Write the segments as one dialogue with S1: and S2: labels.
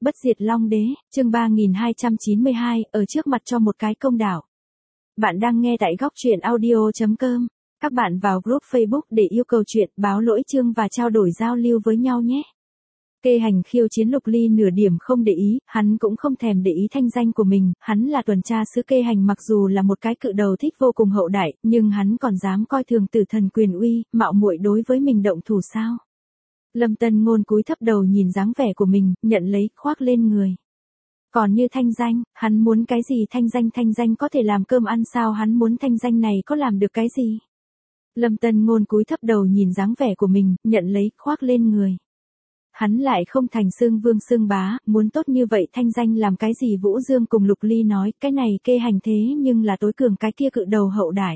S1: Bất diệt Long Đế, chương 3292, ở trước mặt cho một cái công đạo. Bạn đang nghe tại góc truyện audio.com. Các bạn vào group Facebook để yêu cầu chuyện, báo lỗi chương và trao đổi giao lưu với nhau nhé. Kê Hành khiêu chiến Lục Ly nửa điểm không để ý, hắn cũng không thèm để ý thanh danh của mình, hắn là tuần tra sứ Kê Hành mặc dù là một cái cự đầu thích vô cùng hậu đại, nhưng hắn còn dám coi thường tử thần quyền uy, mạo muội đối với mình động thủ sao? Lâm Tân Ngôn cúi thấp đầu nhìn dáng vẻ của mình, nhận lấy, khoác lên người. Còn như thanh danh, hắn muốn cái gì thanh danh có thể làm cơm ăn sao hắn muốn thanh danh này có làm được cái gì? Lâm Tân Ngôn cúi thấp đầu nhìn dáng vẻ của mình, nhận lấy, khoác lên người. Hắn lại không thành xương vương xương bá, muốn tốt như vậy thanh danh làm cái gì Vũ Dương cùng Lục Ly nói, cái này Kê Hành thế nhưng là tối cường cái kia cự đầu hậu đại.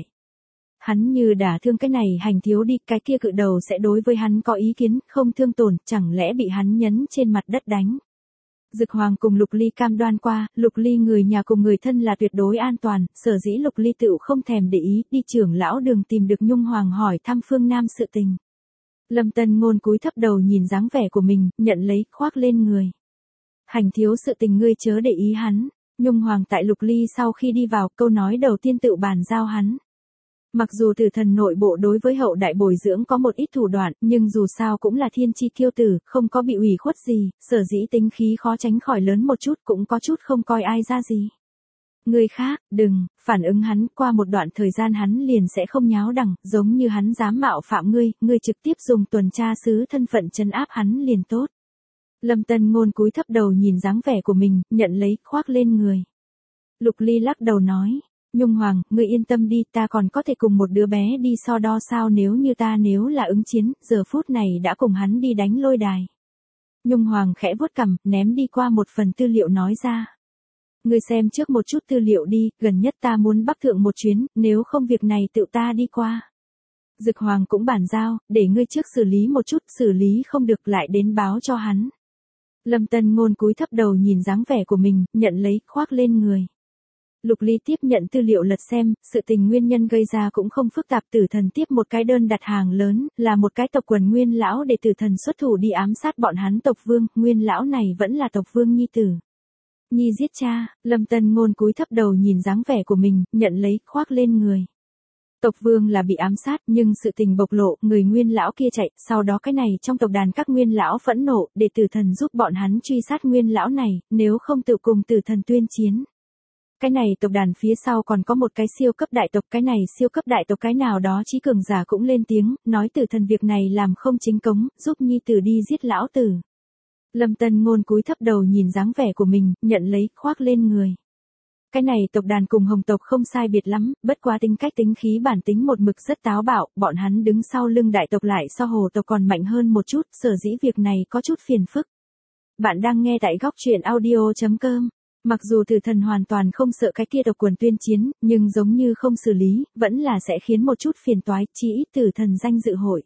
S1: Hắn như đả thương cái này Hành thiếu đi, cái kia cự đầu sẽ đối với hắn có ý kiến, không thương tổn, chẳng lẽ bị hắn nhấn trên mặt đất đánh. Dực Hoàng cùng Lục Ly cam đoan qua, Lục Ly người nhà cùng người thân là tuyệt đối an toàn, sở dĩ Lục Ly tựu không thèm để ý, đi trưởng lão đường tìm được Nhung Hoàng hỏi thăm phương Nam sự tình. Lâm Tân Ngôn cúi thấp đầu nhìn dáng vẻ của mình, nhận lấy, khoác lên người. Hành thiếu sự tình ngươi chớ để ý hắn. Nhung Hoàng tại Lục Ly sau khi đi vào, câu nói đầu tiên tự bàn giao hắn. Mặc dù tử thần nội bộ đối với hậu đại bồi dưỡng có một ít thủ đoạn, nhưng dù sao cũng là thiên chi kiêu tử, không có bị ủy khuất gì, sở dĩ tính khí khó tránh khỏi lớn một chút cũng có chút không coi ai ra gì. Người khác, đừng, phản ứng hắn, qua một đoạn thời gian hắn liền sẽ không nháo đằng, giống như hắn dám mạo phạm ngươi trực tiếp dùng tuần tra sứ thân phận trấn áp hắn liền tốt. Lâm Tân Ngôn cúi thấp đầu nhìn dáng vẻ của mình, nhận lấy, khoác lên người. Lục Ly lắc đầu nói, Nhung Hoàng, ngươi yên tâm đi, ta còn có thể cùng một đứa bé đi so đo sao nếu là ứng chiến, giờ phút này đã cùng hắn đi đánh lôi đài. Nhung Hoàng khẽ vuốt cằm, ném đi qua một phần tư liệu nói ra. Ngươi xem trước một chút tư liệu đi, gần nhất ta muốn bắc thượng một chuyến, nếu không việc này tự ta đi qua. Dực Hoàng cũng bản giao, để ngươi trước xử lý một chút, xử lý không được lại đến báo cho hắn. Lâm Tân Ngôn cúi thấp đầu nhìn dáng vẻ của mình, nhận lấy, khoác lên người. Lục Ly tiếp nhận tư liệu lật xem, sự tình nguyên nhân gây ra cũng không phức tạp, tử thần tiếp một cái đơn đặt hàng lớn, là một cái tộc quần nguyên lão để tử thần xuất thủ đi ám sát bọn hắn tộc vương, nguyên lão này vẫn là tộc vương nhi tử. Nhi giết cha, Lâm Tân Ngôn cúi thấp đầu nhìn dáng vẻ của mình, nhận lấy, khoác lên người. Tộc vương là bị ám sát, nhưng sự tình bộc lộ, người nguyên lão kia chạy, sau đó cái này trong tộc đàn các nguyên lão phẫn nộ, để tử thần giúp bọn hắn truy sát nguyên lão này, nếu không tự cùng tử thần tuyên chiến. Cái này tộc đàn phía sau còn có một cái siêu cấp đại tộc, cái này siêu cấp đại tộc cái nào đó chí cường giả cũng lên tiếng, nói tử thần việc này làm không chính cống, giúp nhi tử đi giết lão tử. Lâm Tân Ngôn cúi thấp đầu nhìn dáng vẻ của mình, nhận lấy, khoác lên người. Cái này tộc đàn cùng Hồng tộc không sai biệt lắm, bất quá tính cách tính khí bản tính một mực rất táo bạo, bọn hắn đứng sau lưng đại tộc lại so Hồ tộc còn mạnh hơn một chút, sở dĩ việc này có chút phiền phức. Bạn đang nghe tại góc truyện audio.com. Mặc dù tử thần hoàn toàn không sợ cái kia tộc quần tuyên chiến, nhưng giống như không xử lý, vẫn là sẽ khiến một chút phiền toái, chỉ ít tử thần danh dự hội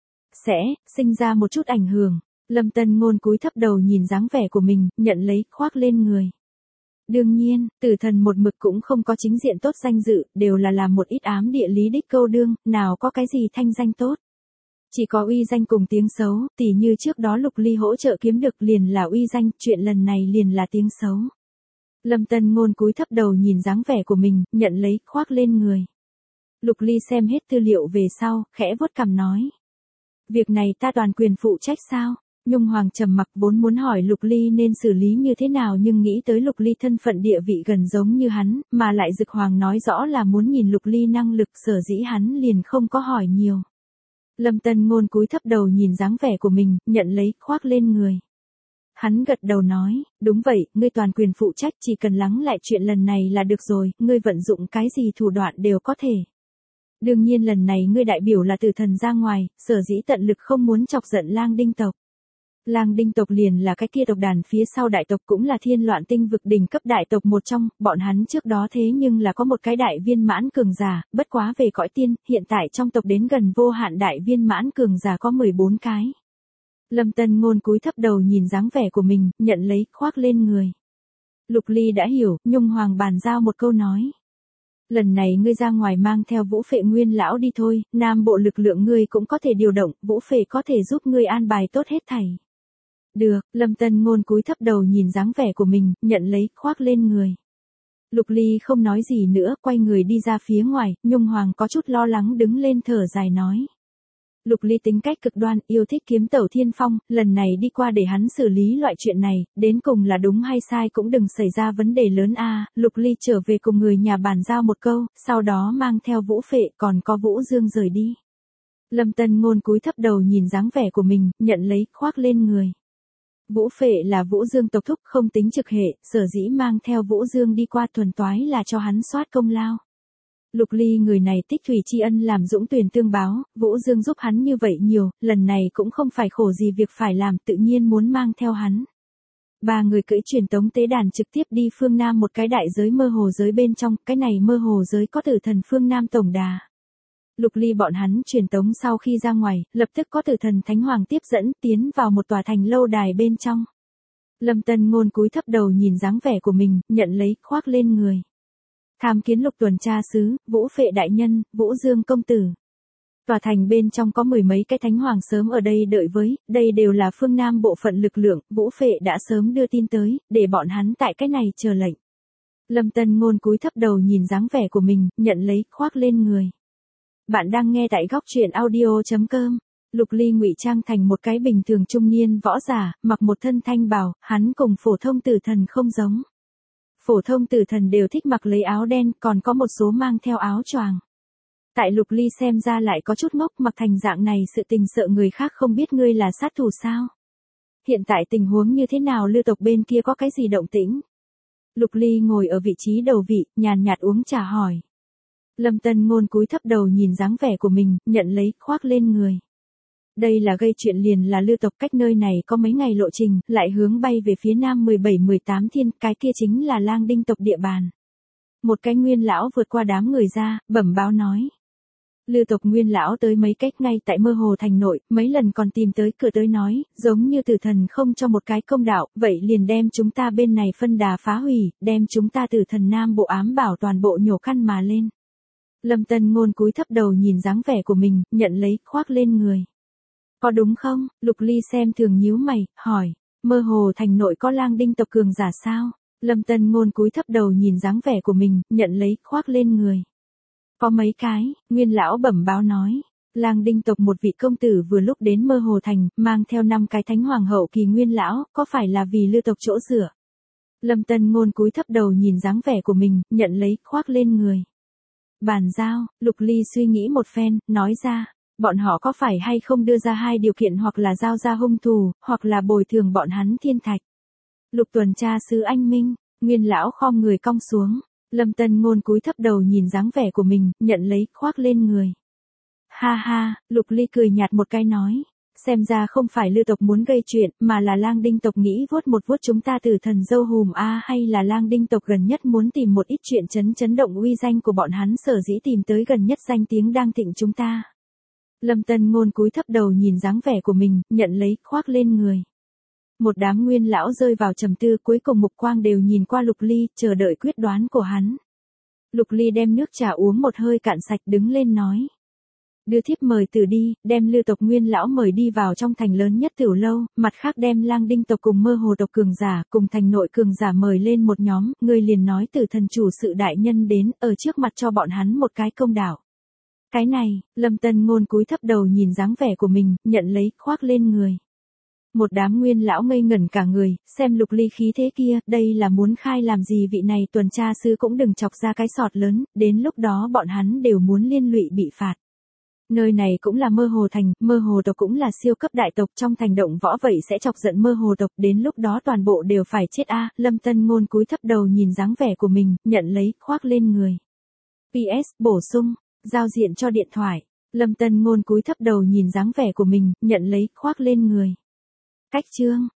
S1: sẽ sinh ra một chút ảnh hưởng. Lâm Tân Ngôn cúi thấp đầu nhìn dáng vẻ của mình, nhận lấy, khoác lên người. Đương nhiên, tử thần một mực cũng không có chính diện tốt danh dự, đều là làm một ít ám địa lý đích câu đương, nào có cái gì thanh danh tốt. Chỉ có uy danh cùng tiếng xấu, tỉ như trước đó Lục Ly hỗ trợ kiếm được liền là uy danh, chuyện lần này liền là tiếng xấu. Lâm Tân Ngôn cúi thấp đầu nhìn dáng vẻ của mình, nhận lấy, khoác lên người. Lục Ly xem hết tư liệu về sau, khẽ vuốt cằm nói. Việc này ta toàn quyền phụ trách sao? Nhung Hoàng trầm mặc vốn muốn hỏi Lục Ly nên xử lý như thế nào nhưng nghĩ tới Lục Ly thân phận địa vị gần giống như hắn, mà lại Dực Hoàng nói rõ là muốn nhìn Lục Ly năng lực sở dĩ hắn liền không có hỏi nhiều. Lâm Tân Ngôn cúi thấp đầu nhìn dáng vẻ của mình, nhận lấy, khoác lên người. Hắn gật đầu nói, đúng vậy, ngươi toàn quyền phụ trách chỉ cần lắng lại chuyện lần này là được rồi, ngươi vận dụng cái gì thủ đoạn đều có thể. Đương nhiên lần này ngươi đại biểu là tử thần ra ngoài, sở dĩ tận lực không muốn chọc giận Lang Đinh tộc. Lang Đinh tộc liền là cái kia tộc đàn phía sau đại tộc cũng là thiên loạn tinh vực đỉnh cấp đại tộc một trong, bọn hắn trước đó thế nhưng là có một cái đại viên mãn cường giả, bất quá về cõi tiên, hiện tại trong tộc đến gần vô hạn đại viên mãn cường giả có 14 cái. Lâm Tân Ngôn cúi thấp đầu nhìn dáng vẻ của mình, nhận lấy, khoác lên người. Lục Ly đã hiểu, Nhung Hoàng bàn giao một câu nói. Lần này ngươi ra ngoài mang theo Vũ Phệ nguyên lão đi thôi, Nam bộ lực lượng ngươi cũng có thể điều động, Vũ Phệ có thể giúp ngươi an bài tốt hết thảy. Được, Lâm Tân Ngôn cúi thấp đầu nhìn dáng vẻ của mình, nhận lấy, khoác lên người. Lục Ly không nói gì nữa, quay người đi ra phía ngoài, Nhung Hoàng có chút lo lắng đứng lên thở dài nói. Lục Ly tính cách cực đoan, yêu thích kiếm tẩu thiên phong, lần này đi qua để hắn xử lý loại chuyện này, đến cùng là đúng hay sai cũng đừng xảy ra vấn đề lớn a. Lục Ly trở về cùng người nhà bàn giao một câu, sau đó mang theo Vũ Phệ còn có Vũ Dương rời đi. Lâm Tân Ngôn cúi thấp đầu nhìn dáng vẻ của mình, nhận lấy, khoác lên người. Vũ Phệ là Vũ Dương tộc thúc không tính trực hệ, sở dĩ mang theo Vũ Dương đi qua thuần toái là cho hắn soát công lao. Lục Ly người này tích thủy tri ân làm dũng tuyển tương báo, Vũ Dương giúp hắn như vậy nhiều, lần này cũng không phải khổ gì việc phải làm, tự nhiên muốn mang theo hắn. Ba người cưỡi truyền tống tế đàn trực tiếp đi phương Nam một cái đại giới mơ hồ giới bên trong, cái này mơ hồ giới có tử thần phương Nam tổng đà. Lục Ly bọn hắn truyền tống sau khi ra ngoài, lập tức có tử thần Thánh Hoàng tiếp dẫn tiến vào một tòa thành lâu đài bên trong. Lâm Tân Ngôn cúi thấp đầu nhìn dáng vẻ của mình, nhận lấy, khoác lên người. Tham kiến Lục tuần tra sứ, Vũ Phệ đại nhân, Vũ Dương công tử. Tòa thành bên trong có mười mấy cái thánh hoàng sớm ở đây đợi với, đây đều là phương Nam bộ phận lực lượng, Vũ Phệ đã sớm đưa tin tới, để bọn hắn tại cái này chờ lệnh. Lâm Tân Ngôn cúi thấp đầu nhìn dáng vẻ của mình, nhận lấy, khoác lên người. Bạn đang nghe tại góc truyện audio.com. Lục Ly ngụy trang thành một cái bình thường trung niên võ giả, mặc một thân thanh bào, hắn cùng phổ thông tử thần không giống. Phổ thông tử thần đều thích mặc lấy áo đen, còn có một số mang theo áo choàng. Tại Lục Ly xem ra lại có chút ngốc, mặc thành dạng này sự tình sợ người khác không biết ngươi là sát thủ sao. Hiện tại tình huống như thế nào, Lưu tộc bên kia có cái gì động tĩnh? Lục Ly ngồi ở vị trí đầu vị, nhàn nhạt uống trà hỏi. Lâm Tân Ngôn cúi thấp đầu nhìn dáng vẻ của mình, nhận lấy, khoác lên người. Đây là gây chuyện liền là Lưu tộc, cách nơi này có mấy ngày lộ trình, lại hướng bay về phía nam 17-18 thiên, cái kia chính là Lang Đinh tộc địa bàn. Một cái nguyên lão vượt qua đám người ra, bẩm báo nói. Lưu tộc nguyên lão tới mấy cách ngay tại mơ hồ thành nội, mấy lần còn tìm tới cửa tới nói, giống như tử thần không cho một cái công đạo, vậy liền đem chúng ta bên này phân đà phá hủy, đem chúng ta tử thần nam bộ ám bảo toàn bộ nhổ căn mà lên. Lâm Tân Ngôn cúi thấp đầu nhìn dáng vẻ của mình, nhận lấy, khoác lên người. Có đúng không? Lục Ly xem thường nhíu mày, hỏi, mơ hồ thành nội có Lang Đinh tộc cường giả sao? Lâm Tân Ngôn cúi thấp đầu nhìn dáng vẻ của mình, nhận lấy, khoác lên người. Có mấy cái, nguyên lão bẩm báo nói. Lang Đinh tộc một vị công tử vừa lúc đến mơ hồ thành, mang theo 5 cái thánh hoàng hậu kỳ nguyên lão, có phải là vì Lưu tộc chỗ dựa? Lâm Tân Ngôn cúi thấp đầu nhìn dáng vẻ của mình, nhận lấy, khoác lên người. Bàn giao, Lục Ly suy nghĩ một phen, nói ra, bọn họ có phải hay không đưa ra 2 điều kiện, hoặc là giao ra hung thủ, hoặc là bồi thường bọn hắn thiên thạch. Lục tuần tra sứ anh minh, nguyên lão khom người cong xuống. Lâm Tân Ngôn cúi thấp đầu nhìn dáng vẻ của mình, nhận lấy, khoác lên người. Ha ha, Lục Ly cười nhạt một cái nói. Xem ra không phải Lưu tộc muốn gây chuyện, mà là Lang Đinh tộc nghĩ vuốt chúng ta tử thần dâu hùm a, hay là Lang Đinh tộc gần nhất muốn tìm một ít chuyện chấn động uy danh của bọn hắn, sở dĩ tìm tới gần nhất danh tiếng đang thịnh chúng ta. Lâm Tân Ngôn cúi thấp đầu nhìn dáng vẻ của mình, nhận lấy, khoác lên người. Một đám nguyên lão rơi vào trầm tư, cuối cùng mục quang đều nhìn qua Lục Ly, chờ đợi quyết đoán của hắn. Lục Ly đem nước trà uống một hơi cạn sạch, đứng lên nói. Đưa thiếp mời từ đi, đem Lưu tộc nguyên lão mời đi vào trong thành lớn nhất tiểu lâu, mặt khác đem Lang Đinh tộc cùng mơ hồ tộc cường giả, cùng thành nội cường giả mời lên một nhóm, người liền nói tử thần chủ sự đại nhân đến, ở trước mặt cho bọn hắn một cái công đạo. Cái này, Lâm Tân Ngôn cúi thấp đầu nhìn dáng vẻ của mình, nhận lấy, khoác lên người. Một đám nguyên lão ngây ngẩn cả người, xem Lục Ly khí thế kia, đây là muốn khai làm gì, vị này tuần tra sư cũng đừng chọc ra cái sọt lớn, đến lúc đó bọn hắn đều muốn liên lụy bị phạt. Nơi này cũng là mơ hồ thành, mơ hồ tộc cũng là siêu cấp đại tộc, trong thành động võ vậy sẽ chọc giận mơ hồ tộc, đến lúc đó toàn bộ đều phải chết a. Lâm Tân Ngôn cúi thấp đầu nhìn dáng vẻ của mình, nhận lấy, khoác lên người. PS, bổ sung, giao diện cho điện thoại. Lâm Tân Ngôn cúi thấp đầu nhìn dáng vẻ của mình, nhận lấy, khoác lên người. Cách chương.